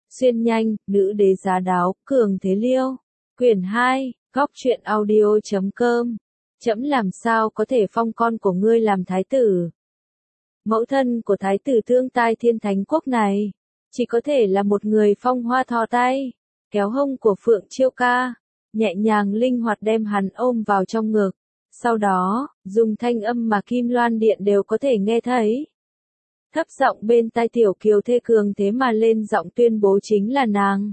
Xuyên nhanh, nữ đế giá đáo, cường thế liêu. Quyển 2, góc truyện audio.com. Trẫm làm sao có thể phong con của ngươi làm thái tử? Mẫu thân của thái tử Tương Tai Thiên Thánh Quốc này, chỉ có thể là một người phong hoa thò tay, kéo hông của Phượng Chiêu Ca, nhẹ nhàng linh hoạt đem hắn ôm vào trong ngực. Sau đó, dùng thanh âm mà Kim Loan Điện đều có thể nghe thấy. Thấp giọng bên tai tiểu kiều thê cường thế mà lên giọng tuyên bố chính là nàng.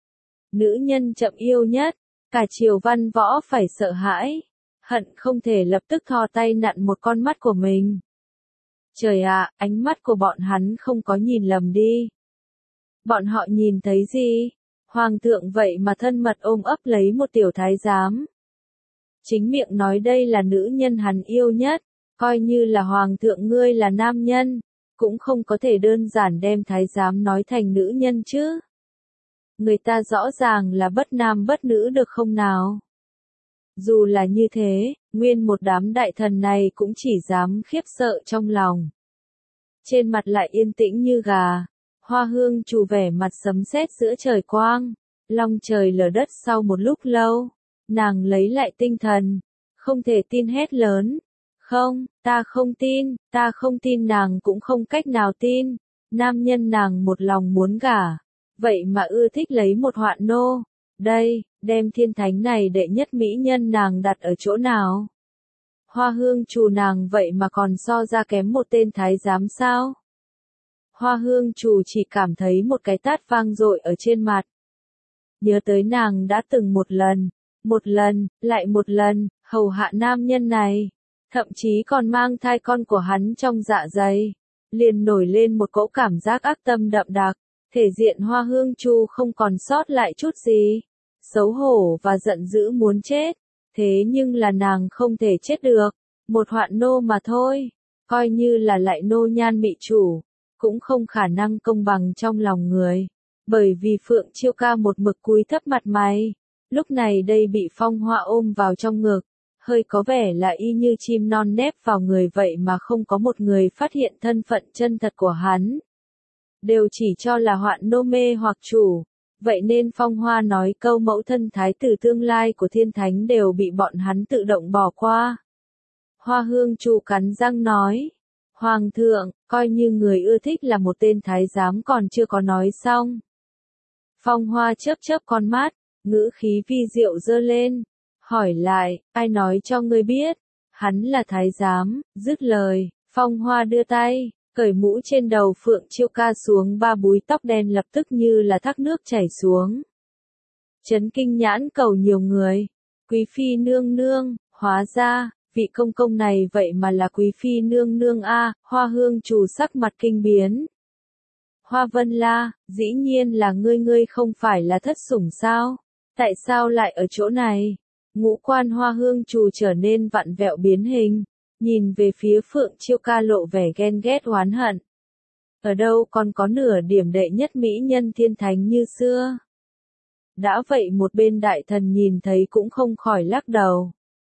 Nữ nhân chậm yêu nhất, cả triều văn võ phải sợ hãi, hận không thể lập tức thò tay nặn một con mắt của mình. Trời ạ, ánh mắt của bọn hắn không có nhìn lầm đi. Bọn họ nhìn thấy gì? Hoàng thượng vậy mà thân mật ôm ấp lấy một tiểu thái giám. Chính miệng nói đây là nữ nhân hắn yêu nhất, coi như là hoàng thượng ngươi là nam nhân, cũng không có thể đơn giản đem thái giám nói thành nữ nhân chứ. Người ta rõ ràng là bất nam bất nữ được không nào? Dù là như thế, nguyên một đám đại thần này cũng chỉ dám khiếp sợ trong lòng. Trên mặt lại yên tĩnh như gà, Hoa Hương Trù vẻ mặt sấm sét giữa trời quang, long trời lở đất sau một lúc lâu, nàng lấy lại tinh thần, không thể tin hét lớn. Không, ta không tin nàng cũng không cách nào tin, nam nhân nàng một lòng muốn gả, vậy mà ưa thích lấy một hoạn nô, đây, đem thiên thánh này đệ nhất mỹ nhân nàng đặt ở chỗ nào? Hoa Hương Trù nàng vậy mà còn so ra kém một tên thái giám sao? Hoa Hương Trù chỉ cảm thấy một cái tát vang dội ở trên mặt. Nhớ tới nàng đã từng một lần, lại một lần, hầu hạ nam nhân này, thậm chí còn mang thai con của hắn trong dạ dày, liền nổi lên một cỗ cảm giác ác tâm đậm đặc, thể diện Hoa Hương Trù không còn sót lại chút gì, xấu hổ và giận dữ muốn chết, thế nhưng là nàng không thể chết được, một hoạn nô mà thôi, coi như là lại nô nhan mị chủ, cũng không khả năng công bằng trong lòng người, bởi vì Phượng Chiêu Ca một mực cúi thấp mặt mày, lúc này đây bị Phong Hoa ôm vào trong ngực, hơi có vẻ là y như chim non nép vào người vậy mà không có một người phát hiện thân phận chân thật của hắn. Đều chỉ cho là hoạn nô mê hoặc chủ, vậy nên Phong Hoa nói câu mẫu thân thái tử tương lai của thiên thánh đều bị bọn hắn tự động bỏ qua. Hoa Hương Trù cắn răng nói, Hoàng thượng, coi như người ưa thích là một tên thái giám còn chưa có nói xong. Phong Hoa chớp chớp con mắt, ngữ khí vi diệu dơ lên, hỏi lại, ai nói cho ngươi biết, hắn là thái giám, dứt lời, Phong Hoa đưa tay, cởi mũ trên đầu Phượng Chiêu Ca xuống, ba búi tóc đen lập tức như là thác nước chảy xuống. Chấn kinh nhãn cầu nhiều người, quý phi nương nương, hóa ra, vị công công này vậy mà là quý phi nương nương a. Hoa Hương Trù sắc mặt kinh biến. Hoa Vân La, dĩ nhiên là ngươi không phải là thất sủng sao? Tại sao lại ở chỗ này? Ngũ quan Hoa Hương Trù trở nên vặn vẹo biến hình, nhìn về phía Phượng Chiêu Ca lộ vẻ ghen ghét oán hận. Ở đâu còn có nửa điểm đệ nhất mỹ nhân thiên thánh như xưa? Đã vậy một bên đại thần nhìn thấy cũng không khỏi lắc đầu.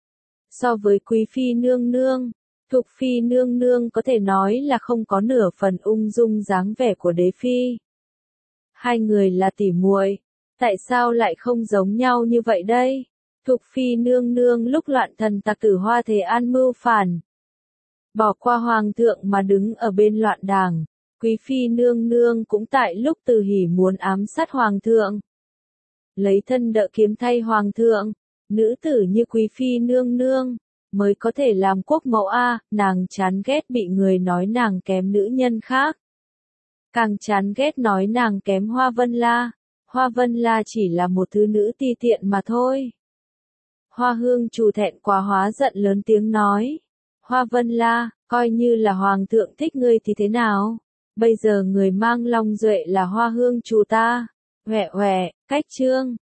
So với quý phi nương nương, Thục phi nương nương có thể nói là không có nửa phần ung dung dáng vẻ của đế phi. Hai người là tỉ muội, tại sao lại không giống nhau như vậy đây? Thục phi nương nương lúc loạn thần tặc tử Hoa Thế An mưu phản, bỏ qua hoàng thượng mà đứng ở bên loạn đảng, quý phi nương nương cũng tại lúc Từ Hỉ muốn ám sát hoàng thượng, lấy thân đỡ kiếm thay hoàng thượng, nữ tử như quý phi nương nương mới có thể làm quốc mẫu a. Nàng chán ghét bị người nói nàng kém nữ nhân khác, càng chán ghét nói nàng kém Hoa Vân La. Hoa Vân La chỉ là một thứ nữ ti tiện mà thôi. Hoa Hương Trù thẹn quá hóa giận lớn tiếng nói, Hoa Vân La, coi như là hoàng thượng thích ngươi thì thế nào? Bây giờ người mang long duệ là Hoa Hương Trù ta. Huệ huệ, cách chương.